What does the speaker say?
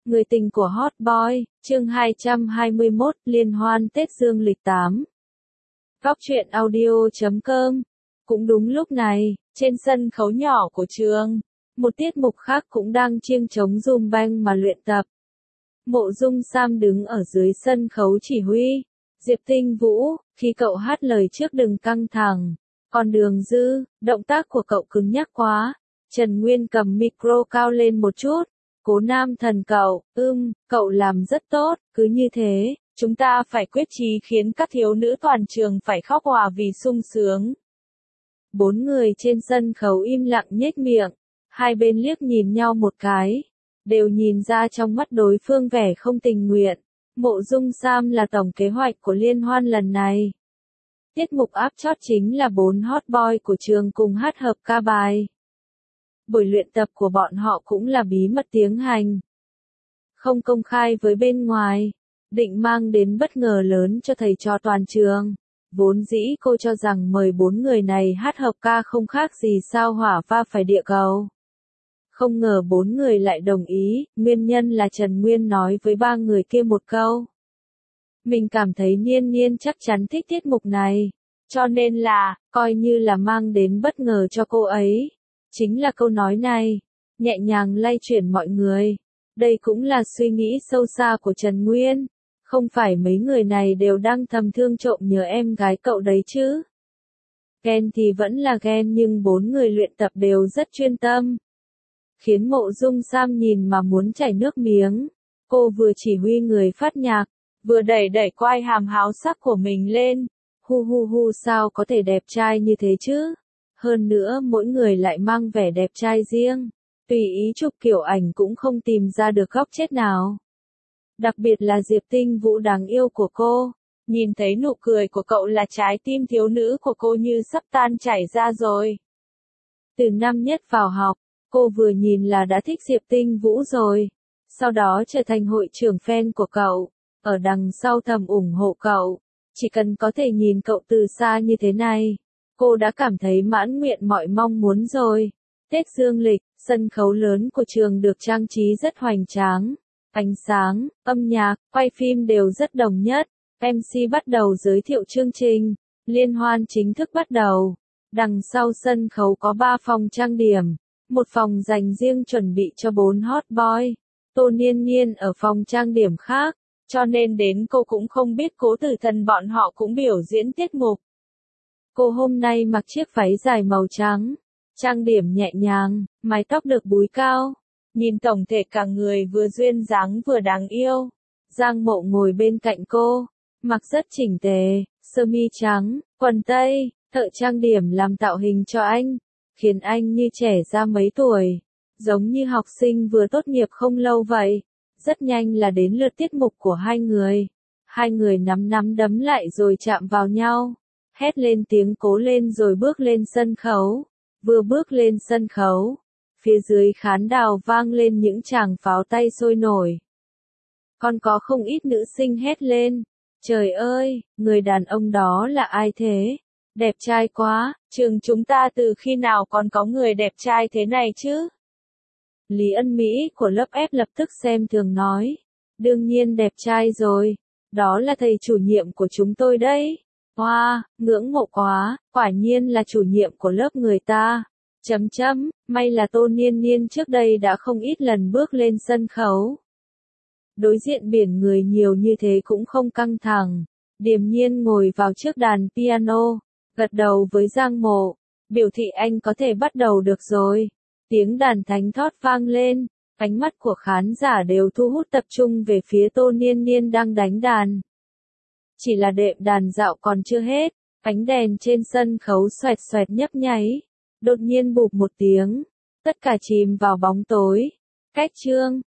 Người tình của Hot Boy, chương 221, liên hoan Tết Dương lịch 8. Góc truyện audio.com. Cũng đúng lúc này, trên sân khấu nhỏ của trường, một tiết mục khác cũng đang chiêng trống Zoom bang mà luyện tập. Mộ Dung Sam đứng ở dưới sân khấu chỉ huy. Diệp Tinh Vũ, khi cậu hát lời trước đừng căng thẳng. Còn Đường Dư, động tác của cậu cứng nhắc quá. Trần Nguyên cầm micro cao lên một chút. Cố Nam Thần cậu, cậu làm rất tốt, cứ như thế, chúng ta phải quyết chí khiến các thiếu nữ toàn trường phải khóc òa vì sung sướng. Bốn người trên sân khấu im lặng nhếch miệng, hai bên liếc nhìn nhau một cái, đều nhìn ra trong mắt đối phương vẻ không tình nguyện. Mộ Dung Sam là tổng kế hoạch của liên hoan lần này. Tiết mục áp chót chính là 4 hot boy của trường cùng hát hợp ca bài. Buổi luyện tập của bọn họ cũng là bí mật tiến hành, không công khai với bên ngoài, định mang đến bất ngờ lớn cho thầy trò toàn trường. Vốn dĩ cô cho rằng mời 4 người này hát hợp ca không khác gì sao hỏa va phải địa cầu. Không ngờ 4 người lại đồng ý, nguyên nhân là Trần Nguyên nói với 3 người kia một câu. Mình cảm thấy Niên Niên chắc chắn thích tiết mục này, cho nên là, coi như là mang đến bất ngờ cho cô ấy. Chính là câu nói này, nhẹ nhàng lay chuyển mọi người. Đây cũng là suy nghĩ sâu xa của Trần Nguyên. Không phải mấy người này đều đang thầm thương trộm nhớ em gái cậu đấy chứ. Ghen thì vẫn là ghen nhưng 4 người luyện tập đều rất chuyên tâm. Khiến Mộ Dung Sam nhìn mà muốn chảy nước miếng. Cô vừa chỉ huy người phát nhạc, vừa đẩy đẩy quai hàm háo sắc của mình lên. Hu sao có thể đẹp trai như thế chứ? Hơn nữa mỗi người lại mang vẻ đẹp trai riêng, tùy ý chụp kiểu ảnh cũng không tìm ra được góc chết nào. Đặc biệt là Diệp Tinh Vũ đáng yêu của cô, nhìn thấy nụ cười của cậu là trái tim thiếu nữ của cô như sắp tan chảy ra rồi. Từ năm nhất vào học, cô vừa nhìn là đã thích Diệp Tinh Vũ rồi, sau đó trở thành hội trưởng fan của cậu, ở đằng sau thầm ủng hộ cậu, chỉ cần có thể nhìn cậu từ xa như thế này. Cô đã cảm thấy mãn nguyện mọi mong muốn rồi. Tết Dương lịch, sân khấu lớn của trường được trang trí rất hoành tráng. Ánh sáng, âm nhạc, quay phim đều rất đồng nhất. MC bắt đầu giới thiệu chương trình. Liên hoan chính thức bắt đầu. Đằng sau sân khấu có 3 phòng trang điểm. Một phòng dành riêng chuẩn bị cho 4 hot boy. Tô Niên Niên ở phòng trang điểm khác. Cho nên đến cô cũng không biết Cố Tử Thần bọn họ cũng biểu diễn tiết mục. Cô hôm nay mặc chiếc váy dài màu trắng, trang điểm nhẹ nhàng, mái tóc được búi cao, nhìn tổng thể cả người vừa duyên dáng vừa đáng yêu. Giang Mộ ngồi bên cạnh cô, mặc rất chỉnh tề, sơ mi trắng, quần tây, thợ trang điểm làm tạo hình cho anh, khiến anh như trẻ ra mấy tuổi, giống như học sinh vừa tốt nghiệp không lâu vậy. Rất nhanh là đến lượt tiết mục của hai người. Hai người nắm đấm lại rồi chạm vào nhau. Hét lên tiếng cố lên rồi bước lên sân khấu. Vừa bước lên sân khấu, phía dưới khán đài vang lên những tràng pháo tay sôi nổi. Còn có không ít nữ sinh hét lên. Trời ơi, người đàn ông đó là ai thế? Đẹp trai quá, trường chúng ta từ khi nào còn có người đẹp trai thế này chứ? Lý Ân Mỹ của lớp F lập tức xem thường nói. Đương nhiên đẹp trai rồi, đó là thầy chủ nhiệm của chúng tôi đấy. Wow, ngưỡng mộ quá, quả nhiên là chủ nhiệm của lớp người ta. May là Tô Niên Niên trước đây đã không ít lần bước lên sân khấu. Đối diện biển người nhiều như thế cũng không căng thẳng. Điềm nhiên ngồi vào trước đàn piano, gật đầu với Giang Mộ, biểu thị anh có thể bắt đầu được rồi. Tiếng đàn thánh thót vang lên, ánh mắt của khán giả đều thu hút tập trung về phía Tô Niên Niên đang đánh đàn. Chỉ là đệm đàn dạo còn chưa hết, ánh đèn trên sân khấu xoẹt xoẹt nhấp nháy, đột nhiên bụp một tiếng, tất cả chìm vào bóng tối. Cách chương,